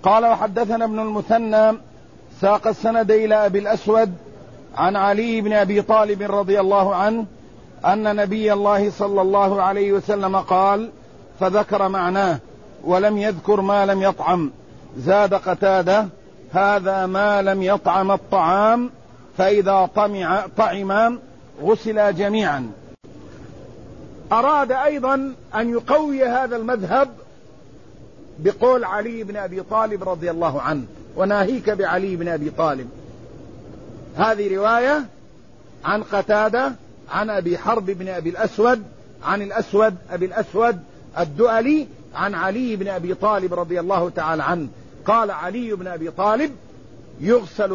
قال وحدثنا ابن المثنى ساق السند إلى أبي الأسود عن علي بن أبي طالب رضي الله عنه أن نبي الله صلى الله عليه وسلم قال فذكر معناه ولم يذكر ما لم يطعم. زاد قتادة هذا ما لم يطعم الطعام فإذا طعما غسلا جميعا. أراد أيضا أن يقوي هذا المذهب بقول علي بن أبي طالب رضي الله عنه وناهيك بعلي بن أبي طالب. هذه رواية عن قتادة عن أبي حرب بن أبي الأسود عن الأسود أبي الأسود الدؤلي عن علي بن أبي طالب رضي الله تعالى عنه قال علي بن أبي طالب يغسل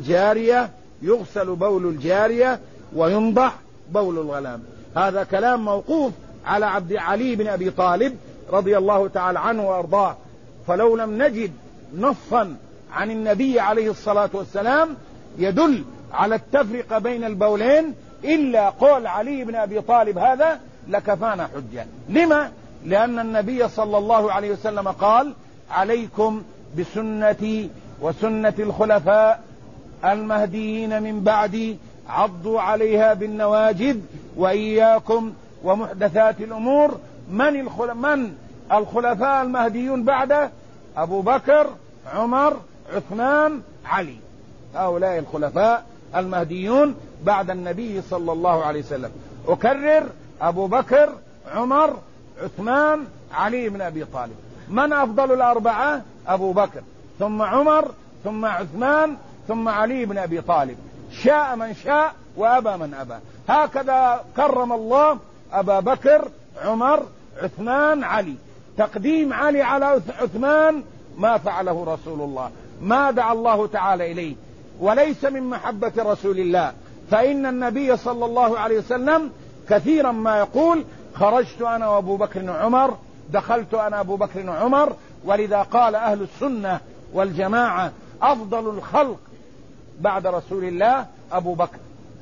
بول الجارية وينضح بول الغلام. هذا كلام موقوف على عبد علي بن أبي طالب رضي الله تعالى عنه وأرضاه. فلو لم نجد نصا عن النبي عليه الصلاة والسلام يدل على التفرقة بين البولين إلا قول علي بن أبي طالب هذا لكفانا حجة. لما؟ لأن النبي صلى الله عليه وسلم قال عليكم بسنتي وسنة الخلفاء المهديين من بعدي عضوا عليها بالنواجذ وإياكم ومحدثات الأمور. من الخلفاء المهديون بعده؟ أبو بكر، عمر، عثمان، علي. هؤلاء الخلفاء المهديون بعد النبي صلى الله عليه وسلم. أكرر: أبو بكر، عمر، عثمان، علي بن أبي طالب. من أفضل الأربعة؟ أبو بكر ثم عمر ثم عثمان ثم علي بن أبي طالب. شاء من شاء وأبى من أبى. هكذا كرم الله أبا بكر، عمر، عثمان، علي. تقديم علي على عثمان ما فعله رسول الله، ما دعا الله تعالى إليه، وليس من محبة رسول الله. فإن النبي صلى الله عليه وسلم كثيرا ما يقول خرجت أنا وأبو بكر وعمر، دخلت أنا أبو بكر وعمر. ولذا قال أهل السنة والجماعة أفضل الخلق بعد رسول الله أبو بكر.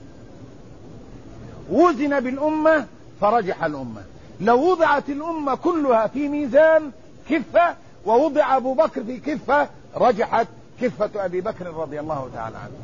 وزن بالأمة فرجح الأمة. لو وضعت الأمة كلها في ميزان كفة ووضع أبو بكر في كفة رجحت كفة أبي بكر رضي الله تعالى عنه.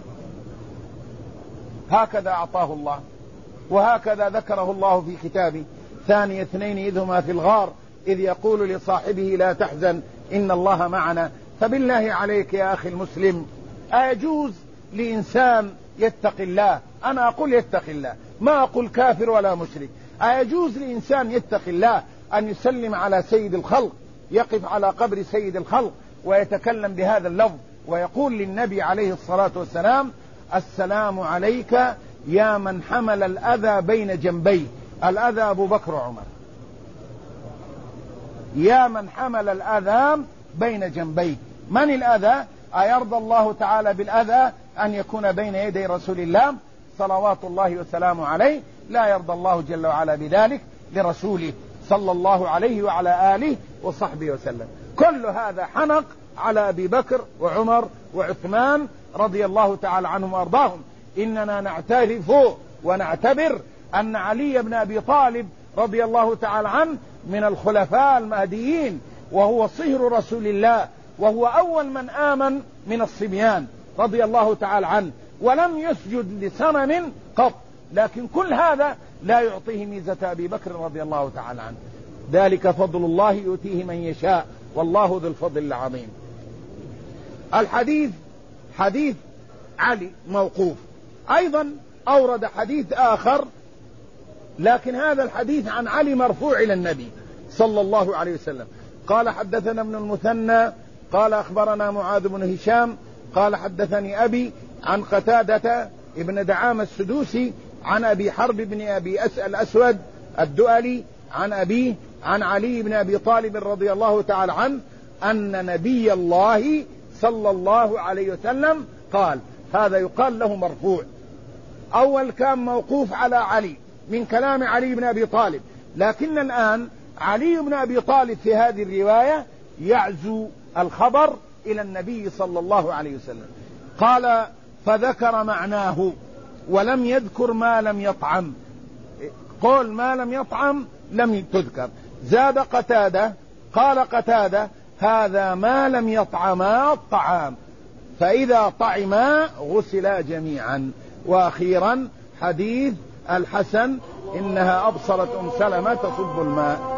هكذا أعطاه الله، وهكذا ذكره الله في كتابه: ثاني اثنين إذ هما في الغار إذ يقول لصاحبه لا تحزن إن الله معنا. فبالله عليك يا أخي المسلم، أيجوز لإنسان يتقي الله، أنا أقول يتقي الله، ما أقول كافر ولا مشرك، أيجوز لإنسان يتقي الله أن يسلم على سيد الخلق، يقف على قبر سيد الخلق ويتكلم بهذا اللفظ ويقول للنبي عليه الصلاة والسلام: السلام عليك يا من حمل الأذى بين جنبيه؟ الأذى أبو بكر وعمر. يا من حمل الأذى بين جنبيه. من الأذى؟ أيرضى الله تعالى بالأذى أن يكون بين يدي رسول الله صلوات الله وسلامه عليه؟ لا يرضى الله جل وعلا بذلك لرسوله صلى الله عليه وعلى آله وصحبه وسلم. كل هذا حنق على أبي بكر وعمر وعثمان رضي الله تعالى عنهم وأرضاهم. إننا نعترف ونعتبر أن علي بن أبي طالب رضي الله تعالى عنه من الخلفاء المهديين، وهو صهر رسول الله، وهو أول من آمن من الصبيان رضي الله تعالى عنه، ولم يسجد لصنم قط. لكن كل هذا لا يعطيه ميزة أبي بكر رضي الله تعالى عنه. ذلك فضل الله يؤتيه من يشاء والله ذو الفضل العظيم. الحديث حديث علي موقوف. أيضا أورد حديث آخر، لكن هذا الحديث عن علي مرفوع إلى النبي صلى الله عليه وسلم. قال حدثنا ابن المثنى قال أخبرنا معاذ بن هشام قال حدثني أبي عن قتادة ابن دعامة السدوسي عن أبي حرب بن أبي الأسود الدؤلي عن أبيه عن علي بن أبي طالب رضي الله تعالى عنه أن نبي الله صلى الله عليه وسلم قال. هذا يقال له مرفوع. أول كان موقوف على علي من كلام علي بن أبي طالب، لكن الآن علي بن أبي طالب في هذه الرواية يعزو الخبر إلى النبي صلى الله عليه وسلم. قال فذكر معناه ولم يذكر ما لم يطعم. قول ما لم يطعم لم تذكر. زاد قتادة قال قتادة هذا ما لم يطعما الطعام، فإذا طعما غسلا جميعا. وأخيرا حديث الحسن إنها أبصرت سلمة تصب الماء.